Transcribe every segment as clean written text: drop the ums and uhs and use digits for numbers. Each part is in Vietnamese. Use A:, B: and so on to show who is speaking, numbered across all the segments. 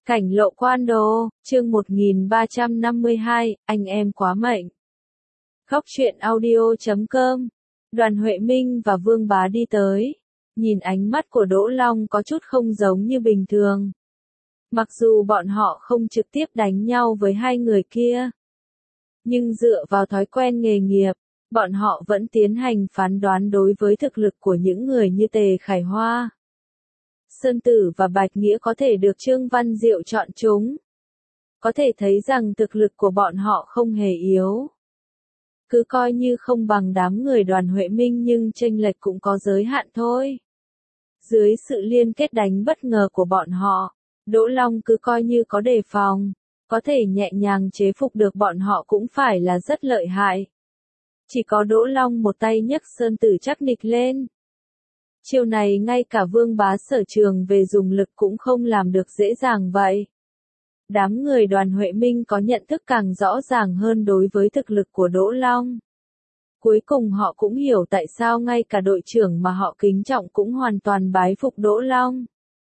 A: Cảnh lộ quan đồ, chương 1352, anh em quá mệnh. Khóc chuyện audio.com. Đoàn Huệ Minh và Vương Bá đi tới. Nhìn ánh mắt của Đỗ Long có chút không giống như bình thường. Mặc dù bọn họ không trực tiếp đánh nhau với hai người kia, nhưng dựa vào thói quen nghề nghiệp, bọn họ vẫn tiến hành phán đoán đối với thực lực của những người như Tề Khải Hoa, Sơn Tử và Bạch Nghĩa có thể được Trương Văn Diệu chọn chúng. Có thể thấy rằng thực lực của bọn họ không hề yếu. Cứ coi như không bằng đám người Đoàn Huệ Minh nhưng chênh lệch cũng có giới hạn thôi. Dưới sự liên kết đánh bất ngờ của bọn họ, Đỗ Long cứ coi như có đề phòng, có thể nhẹ nhàng chế phục được bọn họ cũng phải là rất lợi hại. Chỉ có Đỗ Long một tay nhấc Sơn Tử chắc nịch lên. Chiêu này ngay cả Vương Bá sở trường về dùng lực cũng không làm được dễ dàng vậy. Đám người Đoàn Huệ Minh có nhận thức càng rõ ràng hơn đối với thực lực của Đỗ Long. Cuối cùng họ cũng hiểu tại sao ngay cả đội trưởng mà họ kính trọng cũng hoàn toàn bái phục Đỗ Long.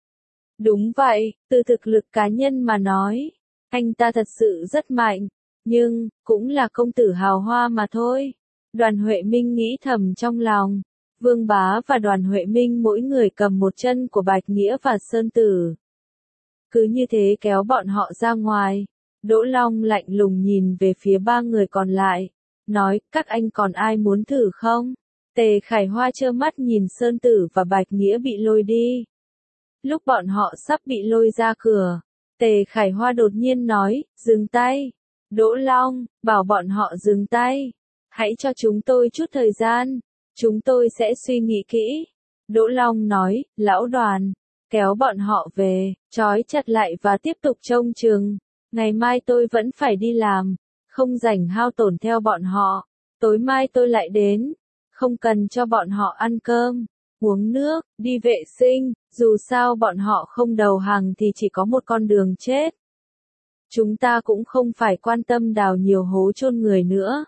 A: Đúng vậy, từ thực lực cá nhân mà nói, anh ta thật sự rất mạnh, nhưng, cũng là công tử hào hoa mà thôi. Đoàn Huệ Minh nghĩ thầm trong lòng. Vương Bá và Đoàn Huệ Minh mỗi người cầm một chân của Bạch Nghĩa và Sơn Tử. Cứ như thế kéo bọn họ ra ngoài. Đỗ Long lạnh lùng nhìn về phía ba người còn lại. Nói, các anh còn ai muốn thử không? Tề Khải Hoa trơ mắt nhìn Sơn Tử và Bạch Nghĩa bị lôi đi. Lúc bọn họ sắp bị lôi ra cửa, Tề Khải Hoa đột nhiên nói, dừng tay. Đỗ Long, bảo bọn họ dừng tay. Hãy cho chúng tôi chút thời gian. Chúng tôi sẽ suy nghĩ kỹ. Đỗ Long nói, lão Đoàn, kéo bọn họ về, trói chặt lại và tiếp tục trông chừng. Ngày mai tôi vẫn phải đi làm, không rảnh hao tổn theo bọn họ. Tối mai tôi lại đến, không cần cho bọn họ ăn cơm, uống nước, đi vệ sinh, dù sao bọn họ không đầu hàng thì chỉ có một con đường chết. Chúng ta cũng không phải quan tâm đào nhiều hố chôn người nữa.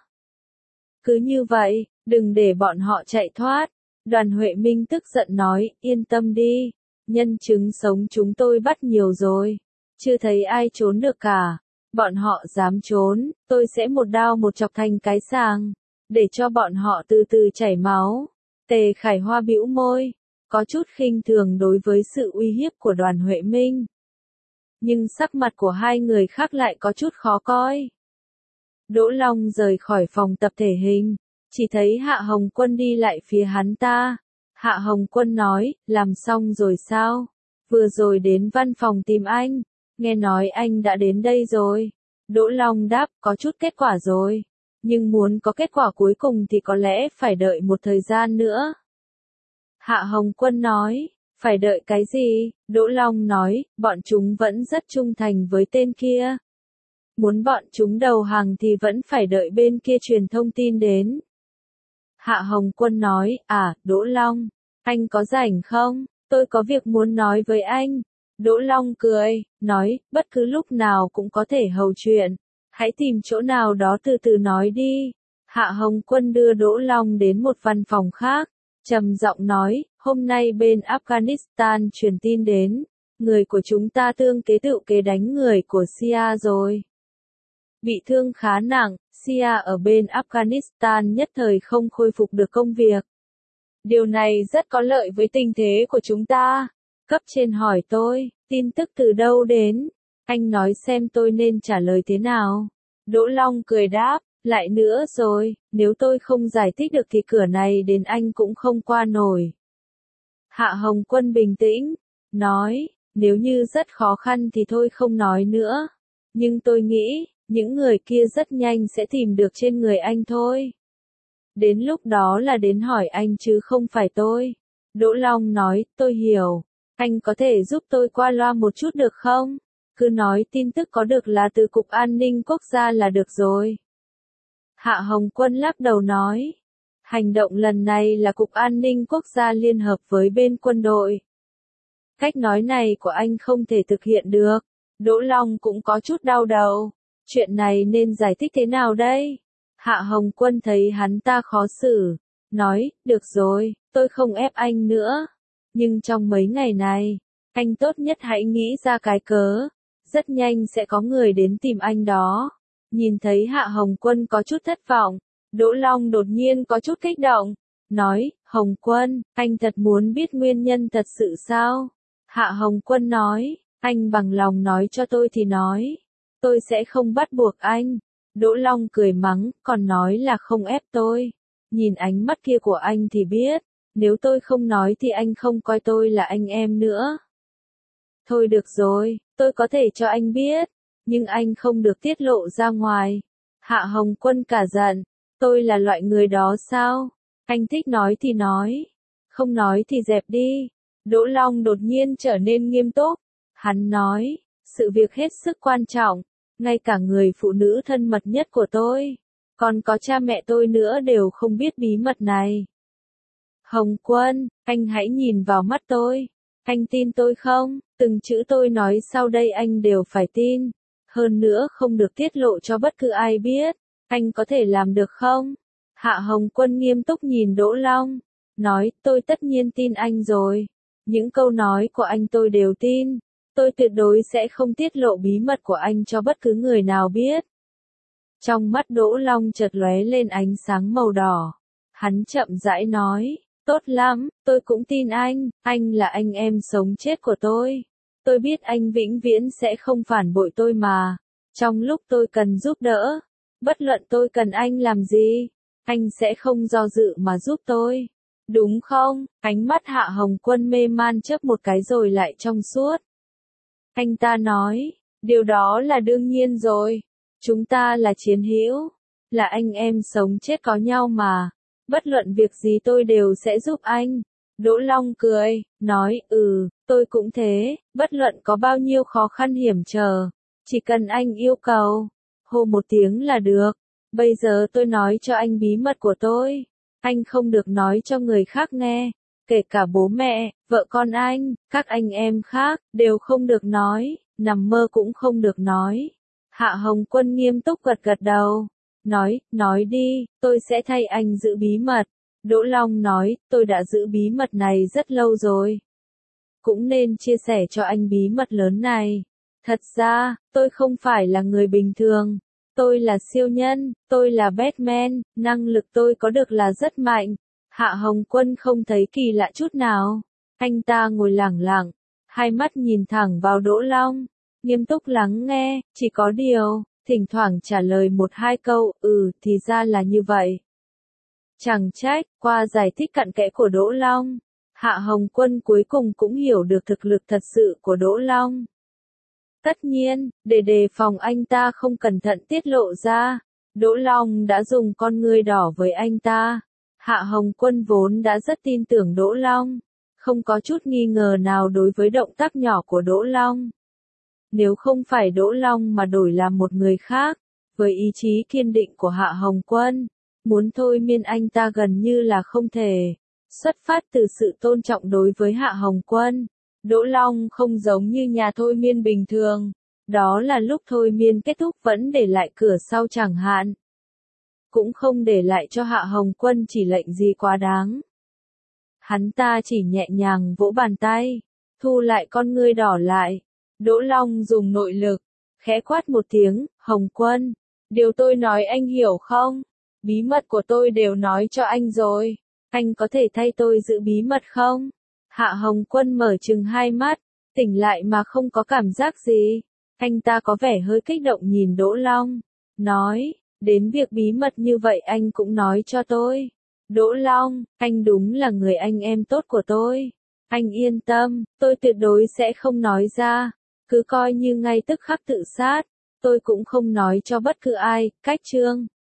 A: Cứ như vậy, đừng để bọn họ chạy thoát. Đoàn Huệ Minh tức giận nói, yên tâm đi. Nhân chứng sống chúng tôi bắt nhiều rồi. Chưa thấy ai trốn được cả. Bọn họ dám trốn, tôi sẽ một đao một chọc thành cái sàng. Để cho bọn họ từ từ chảy máu. Tề Khải Hoa bĩu môi. Có chút khinh thường đối với sự uy hiếp của Đoàn Huệ Minh. Nhưng sắc mặt của hai người khác lại có chút khó coi. Đỗ Long rời khỏi phòng tập thể hình. Chỉ thấy Hạ Hồng Quân đi lại phía hắn ta. Hạ Hồng Quân nói, làm xong rồi sao? Vừa rồi đến văn phòng tìm anh. Nghe nói anh đã đến đây rồi. Đỗ Long đáp, có chút kết quả rồi. Nhưng muốn có kết quả cuối cùng thì có lẽ phải đợi một thời gian nữa. Hạ Hồng Quân nói, phải đợi cái gì? Đỗ Long nói, bọn chúng vẫn rất trung thành với tên kia. Muốn bọn chúng đầu hàng thì vẫn phải đợi bên kia truyền thông tin đến. Hạ Hồng Quân nói, Đỗ Long, anh có rảnh không? Tôi có việc muốn nói với anh. Đỗ Long cười, nói, bất cứ lúc nào cũng có thể hầu chuyện. Hãy tìm chỗ nào đó từ từ nói đi. Hạ Hồng Quân đưa Đỗ Long đến một văn phòng khác. Trầm giọng nói, hôm nay bên Afghanistan truyền tin đến. Người của chúng ta tương kế tự kế đánh người của Sia rồi. Bị thương khá nặng, Sia ở bên Afghanistan nhất thời không khôi phục được công việc. Điều này rất có lợi với tình thế của chúng ta. Cấp trên hỏi tôi, tin tức từ đâu đến? Anh nói xem tôi nên trả lời thế nào? Đỗ Long cười đáp, lại nữa rồi, nếu tôi không giải thích được thì cửa này đến anh cũng không qua nổi. Hạ Hồng Quân bình tĩnh, nói, nếu như rất khó khăn thì thôi không nói nữa. Nhưng tôi nghĩ, những người kia rất nhanh sẽ tìm được trên người anh thôi. Đến lúc đó là đến hỏi anh chứ không phải tôi. Đỗ Long nói, tôi hiểu. Anh có thể giúp tôi qua loa một chút được không? Cứ nói tin tức có được là từ Cục An ninh Quốc gia là được rồi. Hạ Hồng Quân lắc đầu nói. Hành động lần này là Cục An ninh Quốc gia liên hợp với bên quân đội. Cách nói này của anh không thể thực hiện được. Đỗ Long cũng có chút đau đầu. Chuyện này nên giải thích thế nào đây? Hạ Hồng Quân thấy hắn ta khó xử. Nói, được rồi, tôi không ép anh nữa. Nhưng trong mấy ngày này, anh tốt nhất hãy nghĩ ra cái cớ. rất nhanh sẽ có người đến tìm anh đó. Nhìn thấy Hạ Hồng Quân có chút thất vọng, Đỗ Long đột nhiên có chút kích động, nói, Hồng Quân, anh thật muốn biết nguyên nhân thật sự sao? Hạ Hồng Quân nói, anh bằng lòng nói cho tôi thì nói, tôi sẽ không bắt buộc anh. Đỗ Long cười mắng, còn nói là không ép tôi. Nhìn ánh mắt kia của anh thì biết, nếu tôi không nói thì anh không coi tôi là anh em nữa. Thôi được rồi, tôi có thể cho anh biết, nhưng anh không được tiết lộ ra ngoài. Hạ Hồng Quân cả giận, tôi là loại người đó sao? Anh thích nói thì nói, không nói thì dẹp đi. Đỗ Long đột nhiên trở nên nghiêm túc. Hắn nói, sự việc hết sức quan trọng, ngay cả người phụ nữ thân mật nhất của tôi, còn có cha mẹ tôi nữa đều không biết bí mật này. Hồng Quân, anh hãy nhìn vào mắt tôi. Anh tin tôi không? Từng chữ tôi nói sau đây anh đều phải tin. Hơn nữa không được tiết lộ cho bất cứ ai biết. Anh có thể làm được không? Hạ Hồng Quân nghiêm túc nhìn Đỗ Long, nói, tôi tất nhiên tin anh rồi. Những câu nói của anh tôi đều tin. Tôi tuyệt đối sẽ không tiết lộ bí mật của anh cho bất cứ người nào biết. Trong mắt Đỗ Long chợt lóe lên ánh sáng màu đỏ. Hắn chậm rãi nói, tốt lắm, tôi cũng tin anh là anh em sống chết của tôi. Tôi biết anh vĩnh viễn sẽ không phản bội tôi mà. Trong lúc tôi cần giúp đỡ, bất luận tôi cần anh làm gì, anh sẽ không do dự mà giúp tôi. Đúng không? Ánh mắt Hạ Hồng Quân mê man chớp một cái rồi lại trong suốt. Anh ta nói, điều đó là đương nhiên rồi. Chúng ta là chiến hữu, là anh em sống chết có nhau mà. Bất luận việc gì tôi đều sẽ giúp anh. Đỗ Long cười, nói, tôi cũng thế, bất luận có bao nhiêu khó khăn hiểm trở, chỉ cần anh yêu cầu, hô một tiếng là được. Bây giờ tôi nói cho anh bí mật của tôi. Anh không được nói cho người khác nghe, kể cả bố mẹ, vợ con anh, các anh em khác, đều không được nói, nằm mơ cũng không được nói. Hạ Hồng Quân nghiêm túc gật gật đầu, nói đi, tôi sẽ thay anh giữ bí mật. Đỗ Long nói, tôi đã giữ bí mật này rất lâu rồi. Cũng nên chia sẻ cho anh bí mật lớn này. Thật ra, tôi không phải là người bình thường. Tôi là siêu nhân, tôi là Batman, năng lực tôi có được là rất mạnh. Hạ Hồng Quân không thấy kỳ lạ chút nào. Anh ta ngồi lẳng lặng, hai mắt nhìn thẳng vào Đỗ Long, nghiêm túc lắng nghe, chỉ có điều, thỉnh thoảng trả lời một hai câu, thì ra là như vậy. Chẳng trách, qua giải thích cặn kẽ của Đỗ Long, Hạ Hồng Quân cuối cùng cũng hiểu được thực lực thật sự của Đỗ Long. Tất nhiên, để đề phòng anh ta không cẩn thận tiết lộ ra, Đỗ Long đã dùng con ngươi đỏ với anh ta. Hạ Hồng Quân vốn đã rất tin tưởng Đỗ Long, không có chút nghi ngờ nào đối với động tác nhỏ của Đỗ Long. Nếu không phải Đỗ Long mà đổi làm một người khác, với ý chí kiên định của Hạ Hồng Quân, muốn thôi miên anh ta gần như là không thể. Xuất phát từ sự tôn trọng đối với Hạ Hồng Quân, Đỗ Long không giống như nhà thôi miên bình thường. Đó là lúc thôi miên kết thúc vẫn để lại cửa sau chẳng hạn. Cũng không để lại cho Hạ Hồng Quân chỉ lệnh gì quá đáng. Hắn ta chỉ nhẹ nhàng vỗ bàn tay, thu lại con ngươi đỏ lại. Đỗ Long dùng nội lực, khẽ quát một tiếng, Hồng Quân, điều tôi nói anh hiểu không? Bí mật của tôi đều nói cho anh rồi. Anh có thể thay tôi giữ bí mật không? Hạ Hồng Quân mở trừng hai mắt, tỉnh lại mà không có cảm giác gì. Anh ta có vẻ hơi kích động nhìn Đỗ Long, nói, đến việc bí mật như vậy anh cũng nói cho tôi. Đỗ Long, anh đúng là người anh em tốt của tôi. Anh yên tâm, tôi tuyệt đối sẽ không nói ra. Cứ coi như ngay tức khắc tự sát, tôi cũng không nói cho bất cứ ai. Cách chương